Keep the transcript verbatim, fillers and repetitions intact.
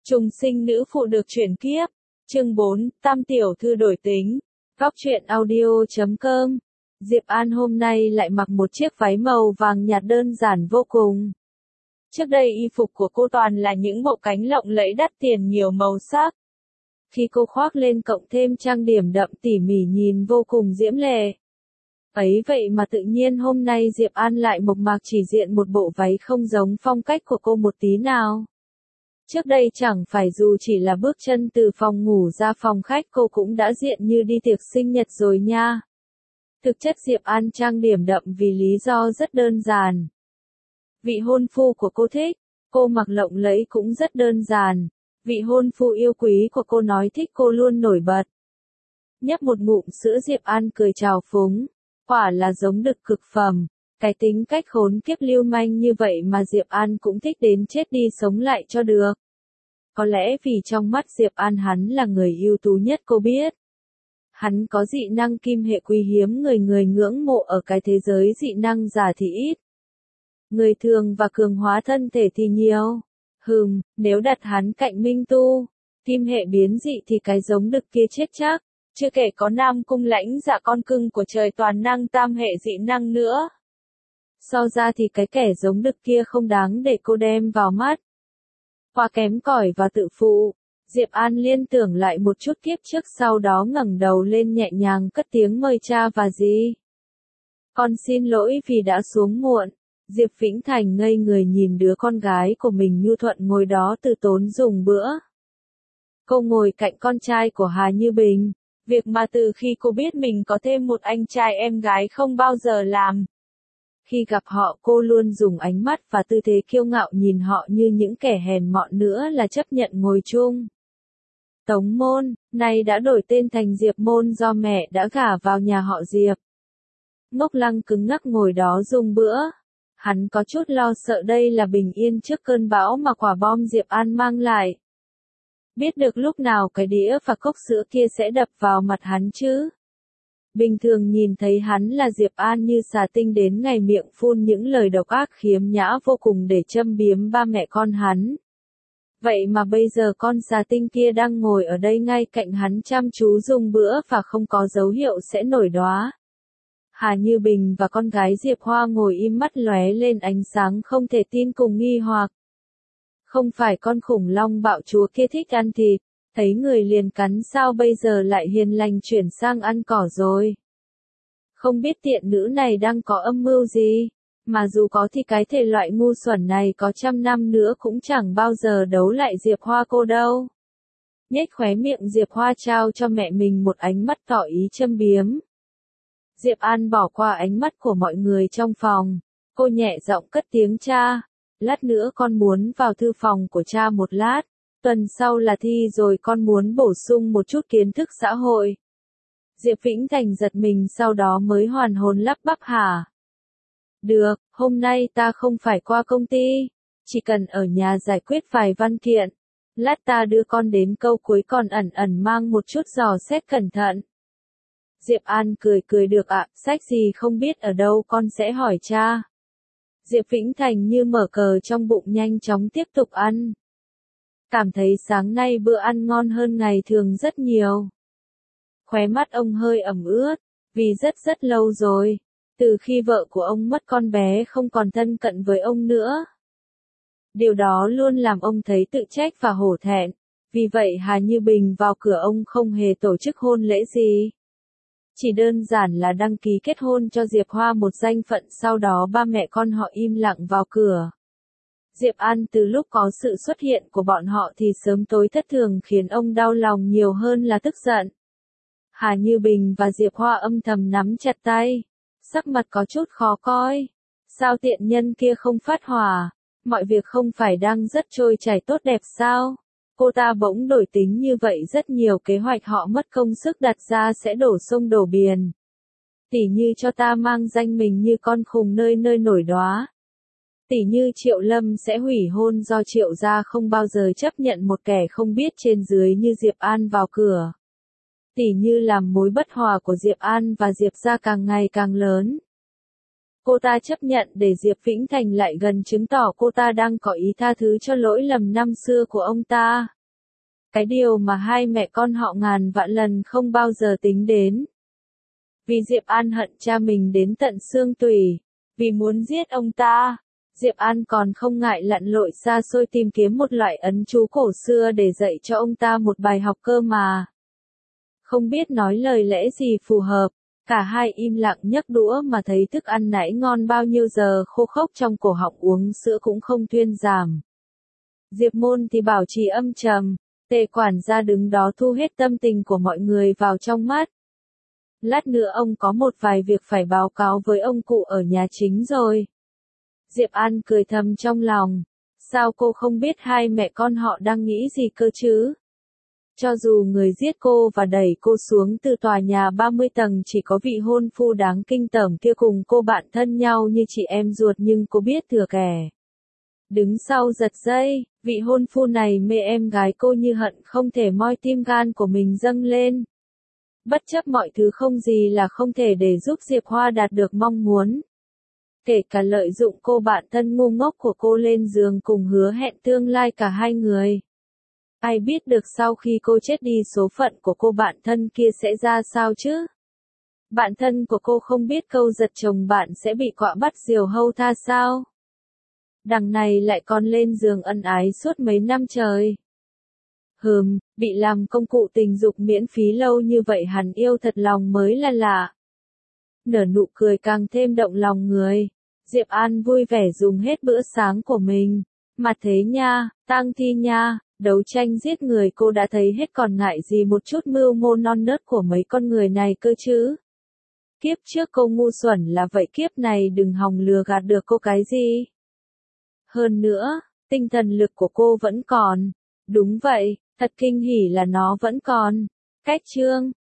Trùng sinh nữ phụ được chuyển kiếp. Chương bốn, Tam tiểu thư đổi tính. Góc truyện audio chấm com. Diệp An hôm nay lại mặc một chiếc váy màu vàng nhạt đơn giản vô cùng. Trước đây y phục của cô toàn là những bộ cánh lộng lẫy đắt tiền nhiều màu sắc. Khi cô khoác lên cộng thêm trang điểm đậm tỉ mỉ nhìn vô cùng diễm lệ. Ấy vậy mà tự nhiên hôm nay Diệp An lại mộc mạc chỉ diện một bộ váy không giống phong cách của cô một tí nào. Trước đây chẳng phải dù chỉ là bước chân từ phòng ngủ ra phòng khách cô cũng đã diện như đi tiệc sinh nhật rồi nha. Thực chất Diệp An trang điểm đậm vì lý do rất đơn giản. Vị hôn phu của cô thích, cô mặc lộng lẫy cũng rất đơn giản. Vị hôn phu yêu quý của cô nói thích cô luôn nổi bật. Nhấp một ngụm sữa Diệp An cười trào phúng. Quả là giống đực cực phẩm. Cái tính cách khốn kiếp lưu manh như vậy mà Diệp An cũng thích đến chết đi sống lại cho được. Có lẽ vì trong mắt Diệp An hắn là người ưu tú nhất cô biết. Hắn có dị năng kim hệ quý hiếm người người ngưỡng mộ ở cái thế giới dị năng giả thì ít. Người thường và cường hóa thân thể thì nhiều. Hừm, nếu đặt hắn cạnh Minh Tu, kim hệ biến dị thì cái giống đực kia chết chắc. Chưa kể có Nam Cung Lãnh Dạ con cưng của trời toàn năng tam hệ dị năng nữa. So ra thì cái kẻ giống đực kia không đáng để cô đem vào mắt. Quá kém cỏi và tự phụ, Diệp An liên tưởng lại một chút kiếp trước sau đó ngẩng đầu lên nhẹ nhàng cất tiếng mời cha và dì. Con xin lỗi vì đã xuống muộn. Diệp Vĩnh Thành ngây người nhìn đứa con gái của mình nhu thuận ngồi đó từ tốn dùng bữa. Cô ngồi cạnh con trai của Hà Như Bình, việc mà từ khi cô biết mình có thêm một anh trai em gái không bao giờ làm. Khi gặp họ cô luôn dùng ánh mắt và tư thế kiêu ngạo nhìn họ như những kẻ hèn mọn nữa là chấp nhận ngồi chung. Tống Môn, nay đã đổi tên thành Diệp Môn do mẹ đã gả vào nhà họ Diệp. Ngốc Lăng cứng ngắc ngồi đó dùng bữa. Hắn có chút lo sợ đây là bình yên trước cơn bão mà quả bom Diệp An mang lại. Biết được lúc nào cái đĩa và cốc sữa kia sẽ đập vào mặt hắn chứ. Bình thường nhìn thấy hắn là Diệp An như xà tinh đến ngày miệng phun những lời độc ác khiếm nhã vô cùng để châm biếm ba mẹ con hắn. Vậy mà bây giờ con xà tinh kia đang ngồi ở đây ngay cạnh hắn chăm chú dùng bữa và không có dấu hiệu sẽ nổi đóa. Hà Như Bình và con gái Diệp Hoa ngồi im mắt lóe lên ánh sáng không thể tin cùng nghi hoặc. Không phải con khủng long bạo chúa kia thích ăn thịt, thấy người liền cắn sao bây giờ lại hiền lành chuyển sang ăn cỏ rồi. Không biết tiện nữ này đang có âm mưu gì, mà dù có thì cái thể loại ngu xuẩn này có trăm năm nữa cũng chẳng bao giờ đấu lại Diệp Hoa cô đâu. Nhếch khóe miệng Diệp Hoa trao cho mẹ mình một ánh mắt tỏ ý châm biếm. Diệp An bỏ qua ánh mắt của mọi người trong phòng, cô nhẹ giọng cất tiếng cha. Lát nữa con muốn vào thư phòng của cha một lát, tuần sau là thi rồi con muốn bổ sung một chút kiến thức xã hội. Diệp Vĩnh Thành giật mình sau đó mới hoàn hồn lắp bắp hả? Được, hôm nay ta không phải qua công ty, chỉ cần ở nhà giải quyết vài văn kiện. Lát ta đưa con đến câu cuối còn ẩn ẩn mang một chút dò xét cẩn thận. Diệp An cười cười được ạ, sách gì không biết ở đâu con sẽ hỏi cha. Diệp Vĩnh Thành như mở cờ trong bụng nhanh chóng tiếp tục ăn. Cảm thấy sáng nay bữa ăn ngon hơn ngày thường rất nhiều. Khóe mắt ông hơi ẩm ướt, vì rất rất lâu rồi, từ khi vợ của ông mất con bé không còn thân cận với ông nữa. Điều đó luôn làm ông thấy tự trách và hổ thẹn, vì vậy Hà Như Bình vào cửa ông không hề tổ chức hôn lễ gì. Chỉ đơn giản là đăng ký kết hôn cho Diệp Hoa một danh phận sau đó ba mẹ con họ im lặng vào cửa. Diệp An từ lúc có sự xuất hiện của bọn họ thì sớm tối thất thường khiến ông đau lòng nhiều hơn là tức giận. Hà Như Bình và Diệp Hoa âm thầm nắm chặt tay, sắc mặt có chút khó coi. Sao tiện nhân kia không phát hỏa, mọi việc không phải đang rất trôi chảy tốt đẹp sao? Cô ta bỗng đổi tính như vậy rất nhiều kế hoạch họ mất công sức đặt ra sẽ đổ sông đổ biển. Tỉ như cho ta mang danh mình như con khùng nơi nơi nổi đóa. Tỉ như Triệu Lâm sẽ hủy hôn do Triệu gia không bao giờ chấp nhận một kẻ không biết trên dưới như Diệp An vào cửa. Tỉ như làm mối bất hòa của Diệp An và Diệp gia càng ngày càng lớn. Cô ta chấp nhận để Diệp Vĩnh Thành lại gần chứng tỏ cô ta đang có ý tha thứ cho lỗi lầm năm xưa của ông ta. Cái điều mà hai mẹ con họ ngàn vạn lần không bao giờ tính đến. Vì Diệp An hận cha mình đến tận xương tủy, vì muốn giết ông ta, Diệp An còn không ngại lặn lội xa xôi tìm kiếm một loại ấn chú cổ xưa để dạy cho ông ta một bài học cơ mà. Không biết nói lời lẽ gì phù hợp, cả hai im lặng nhấc đũa mà thấy thức ăn nãy ngon bao nhiêu giờ khô khốc trong cổ họng uống sữa cũng không thuyên giảm. Diệp Môn thì bảo trì âm trầm, Tề quản gia đứng đó thu hết tâm tình của mọi người vào trong mắt. Lát nữa ông có một vài việc phải báo cáo với ông cụ ở nhà chính rồi. Diệp An cười thầm trong lòng, sao cô không biết hai mẹ con họ đang nghĩ gì cơ chứ? Cho dù người giết cô và đẩy cô xuống từ tòa nhà ba mươi tầng chỉ có vị hôn phu đáng kinh tởm kia cùng cô bạn thân nhau như chị em ruột nhưng cô biết thừa kẻ. Đứng sau giật dây, vị hôn phu này mê em gái cô như hận không thể moi tim gan của mình dâng lên. Bất chấp mọi thứ không gì là không thể để giúp Diệp Hoa đạt được mong muốn. Kể cả lợi dụng cô bạn thân ngu ngốc của cô lên giường cùng hứa hẹn tương lai cả hai người. Ai biết được sau khi cô chết đi số phận của cô bạn thân kia sẽ ra sao chứ? Bạn thân của cô không biết câu giật chồng bạn sẽ bị quạ bắt diều hâu tha sao? Đằng này lại còn lên giường ân ái suốt mấy năm trời. Hừm, bị làm công cụ tình dục miễn phí lâu như vậy hẳn yêu thật lòng mới là lạ. Nở nụ cười càng thêm động lòng người. Diệp An vui vẻ dùng hết bữa sáng của mình. Mà thế nha, tang thi nha, đấu tranh giết người cô đã thấy hết còn ngại gì một chút mưu mô non nớt của mấy con người này cơ chứ. Kiếp trước cô ngu xuẩn là vậy kiếp này đừng hòng lừa gạt được cô cái gì. Hơn nữa, tinh thần lực của cô vẫn còn. Đúng vậy, thật kinh hỉ là nó vẫn còn. Cách chương